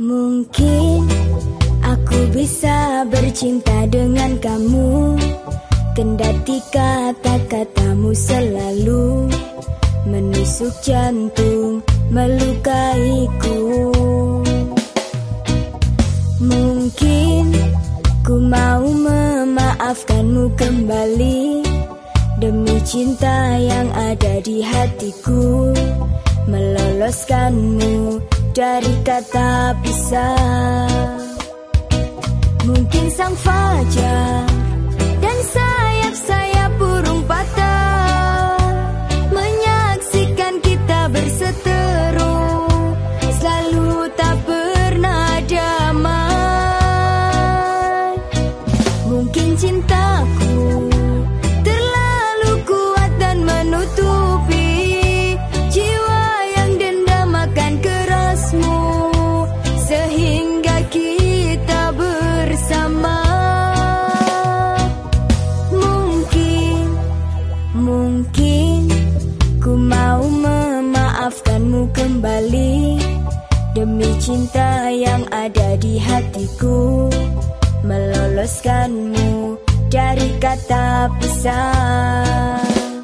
Mungkin aku bisa bercinta dengan kamu, kendati kata-katamu selalu menusuk jantung, melukaiku. Mungkin ku mau memaafkanmu kembali, demi cinta yang ada di hatiku, meloloskanmu dari kata pisah. Mungkin sang fajar dan sayap-sayap burung patah menyaksikan kita berseteru, selalu tak pernah damai. Mungkin cintaku terlalu kuat dan menutupi jiwa yang dendam akan kerasmu, sehingga kita bersama. Mungkin ku mau memaafkanmu kembali, demi cinta yang ada di hatiku, meloloskanmu dari kata pisah.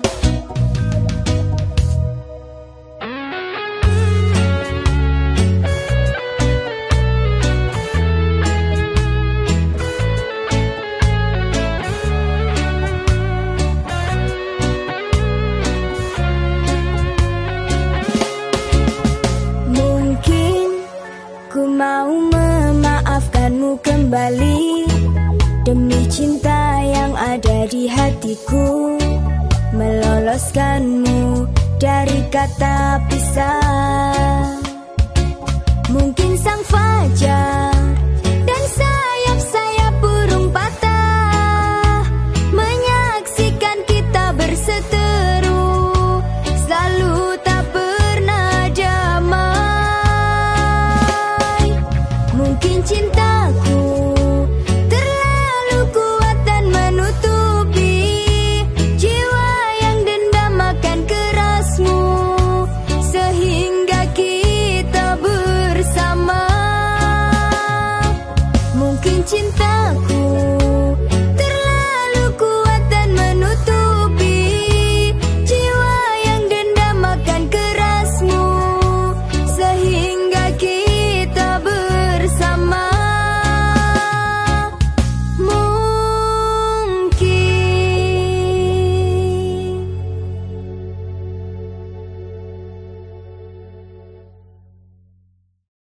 Ku mau memaafkanmu kembali, demi cinta yang ada di hatiku, meloloskanmu dari kata pisah. Mungkin sang fajar